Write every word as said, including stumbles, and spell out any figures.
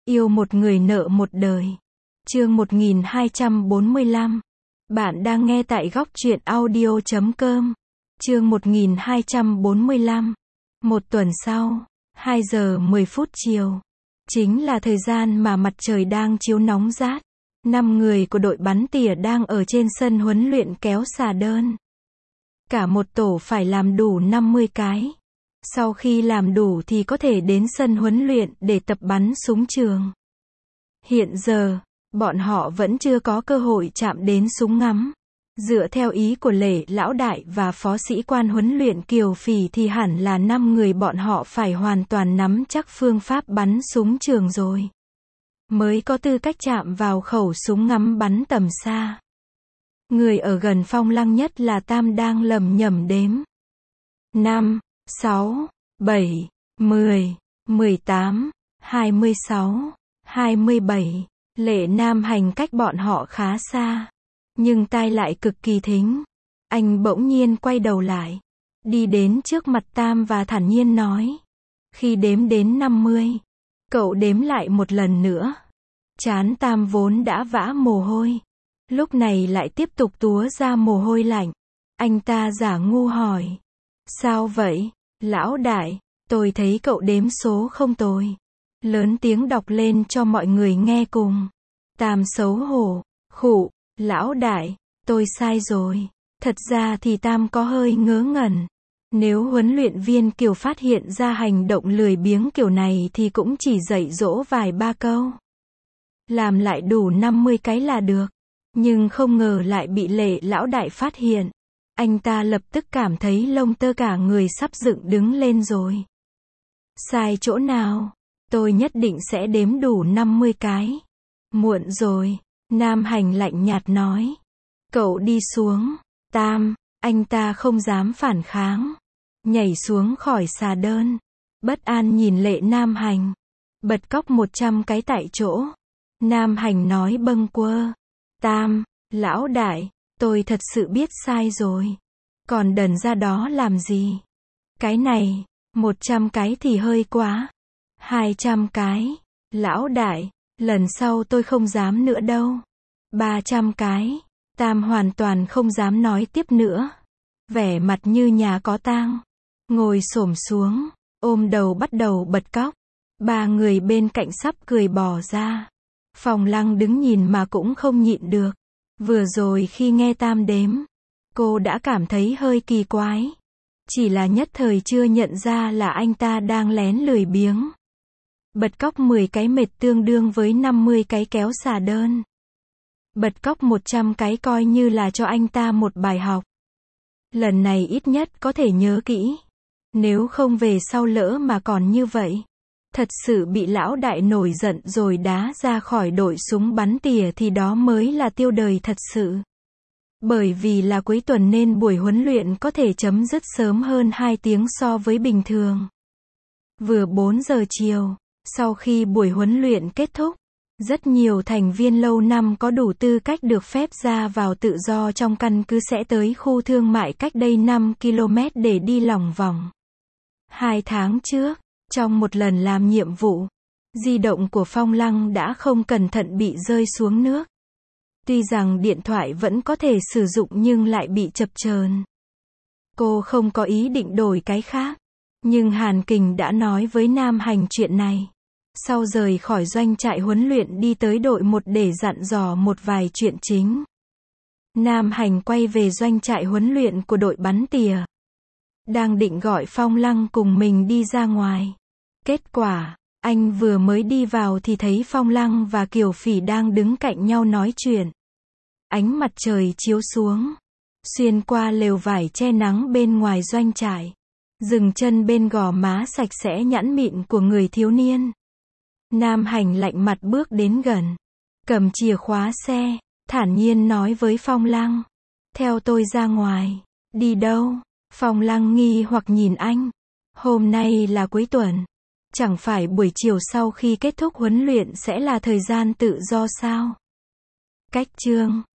Yêu một người nợ một đời. Chương một nghìn hai trăm bốn mươi lăm. Bạn đang nghe tại góc truyện audio chấm com. Chương một nghìn hai trăm bốn mươi lăm. Một tuần sau, hai giờ mười phút chiều. Chính là thời gian mà mặt trời đang chiếu nóng rát. Năm người của đội bắn tỉa đang ở trên sân huấn luyện kéo xà đơn. Cả một tổ phải làm đủ năm mươi cái. Sau khi làm đủ thì có thể đến sân huấn luyện để tập bắn súng trường. Hiện giờ, bọn họ vẫn chưa có cơ hội chạm đến súng ngắm. Dựa theo ý của Lệ Lão Đại và phó sĩ quan huấn luyện Kiều Phỉ thì hẳn là năm người bọn họ phải hoàn toàn nắm chắc phương pháp bắn súng trường rồi. Mới có tư cách chạm vào khẩu súng ngắm bắn tầm xa. Người ở gần Phong Lăng nhất là Tam đang lầm nhầm đếm. năm, sáu, bảy, mười, mười tám, hai mươi sáu, hai mươi bảy. Lệ Nam Hành cách bọn họ khá xa. Nhưng tai lại cực kỳ thính. Anh bỗng nhiên quay đầu lại. Đi đến trước mặt Tam và thản nhiên nói. Khi đếm đến năm mươi. Cậu đếm lại một lần nữa. Trán Tam vốn đã vã mồ hôi. Lúc này lại tiếp tục túa ra mồ hôi lạnh. Anh ta giả ngu hỏi. Sao vậy? Lão Đại, tôi thấy cậu đếm số không tồi. Lớn tiếng đọc lên cho mọi người nghe cùng. Tam xấu hổ, khụ, Lão Đại, tôi sai rồi. Thật ra thì Tam có hơi ngớ ngẩn. Nếu huấn luyện viên Kiều phát hiện ra hành động lười biếng kiểu này thì cũng chỉ dạy dỗ vài ba câu. Làm lại đủ năm mươi cái là được. Nhưng không ngờ lại bị Lệ Lão Đại phát hiện. Anh ta lập tức cảm thấy lông tơ cả người sắp dựng đứng lên rồi. Sai chỗ nào? Tôi nhất định sẽ đếm đủ năm mươi cái. Muộn rồi, Nam Hành lạnh nhạt nói. Cậu đi xuống. Tam, anh ta không dám phản kháng. Nhảy xuống khỏi xà đơn. Bất an nhìn Lệ Nam Hành. Bật cóc một trăm cái tại chỗ. Nam Hành nói bâng quơ. Tam, Lão Đại, tôi thật sự biết sai rồi. Còn đần ra đó làm gì? Cái này, một trăm cái thì hơi quá. Hai trăm cái. Lão Đại, lần sau tôi không dám nữa đâu. Ba trăm cái. Tam hoàn toàn không dám nói tiếp nữa. Vẻ mặt như nhà có tang. Ngồi xổm xuống, ôm đầu bắt đầu bật cóc. Ba người bên cạnh sắp cười bỏ ra. Phong Lăng đứng nhìn mà cũng không nhịn được. Vừa rồi khi nghe Tam đếm, cô đã cảm thấy hơi kỳ quái. Chỉ là nhất thời chưa nhận ra là anh ta đang lén lười biếng. Bật cóc mười cái mệt tương đương với năm mươi cái kéo xà đơn. Bật cóc một trăm cái coi như là cho anh ta một bài học. Lần này ít nhất có thể nhớ kỹ. Nếu không về sau lỡ mà còn như vậy. Thật sự bị Lão Đại nổi giận rồi đá ra khỏi đội súng bắn tỉa thì đó mới là tiêu đời thật sự. Bởi vì là cuối tuần nên buổi huấn luyện có thể chấm dứt sớm hơn hai tiếng so với bình thường. Vừa bốn giờ chiều, sau khi buổi huấn luyện kết thúc, rất nhiều thành viên lâu năm có đủ tư cách được phép ra vào tự do trong căn cứ sẽ tới khu thương mại cách đây năm ki lô mét để đi lòng vòng. Hai tháng trước, trong một lần làm nhiệm vụ, di động của Phong Lăng đã không cẩn thận bị rơi xuống nước. Tuy rằng điện thoại vẫn có thể sử dụng nhưng lại bị chập chờn. Cô không có ý định đổi cái khác. Nhưng Hàn Kình đã nói với Nam Hành chuyện này. Sau rời khỏi doanh trại huấn luyện đi tới đội một để dặn dò một vài chuyện chính. Nam Hành quay về doanh trại huấn luyện của đội bắn tỉa. Đang định gọi Phong Lăng cùng mình đi ra ngoài. Kết quả, anh vừa mới đi vào thì thấy Phong Lăng và Kiều Phỉ đang đứng cạnh nhau nói chuyện. Ánh mặt trời chiếu xuống, xuyên qua lều vải che nắng bên ngoài doanh trại, dừng chân bên gò má sạch sẽ nhẵn mịn của người thiếu niên. Nam Hành lạnh mặt bước đến gần, cầm chìa khóa xe, thản nhiên nói với Phong Lăng. Theo tôi ra ngoài. Đi đâu? Phong Lăng nghi hoặc nhìn anh. Hôm nay là cuối tuần. Chẳng phải buổi chiều sau khi kết thúc huấn luyện sẽ là thời gian tự do sao? Cách chương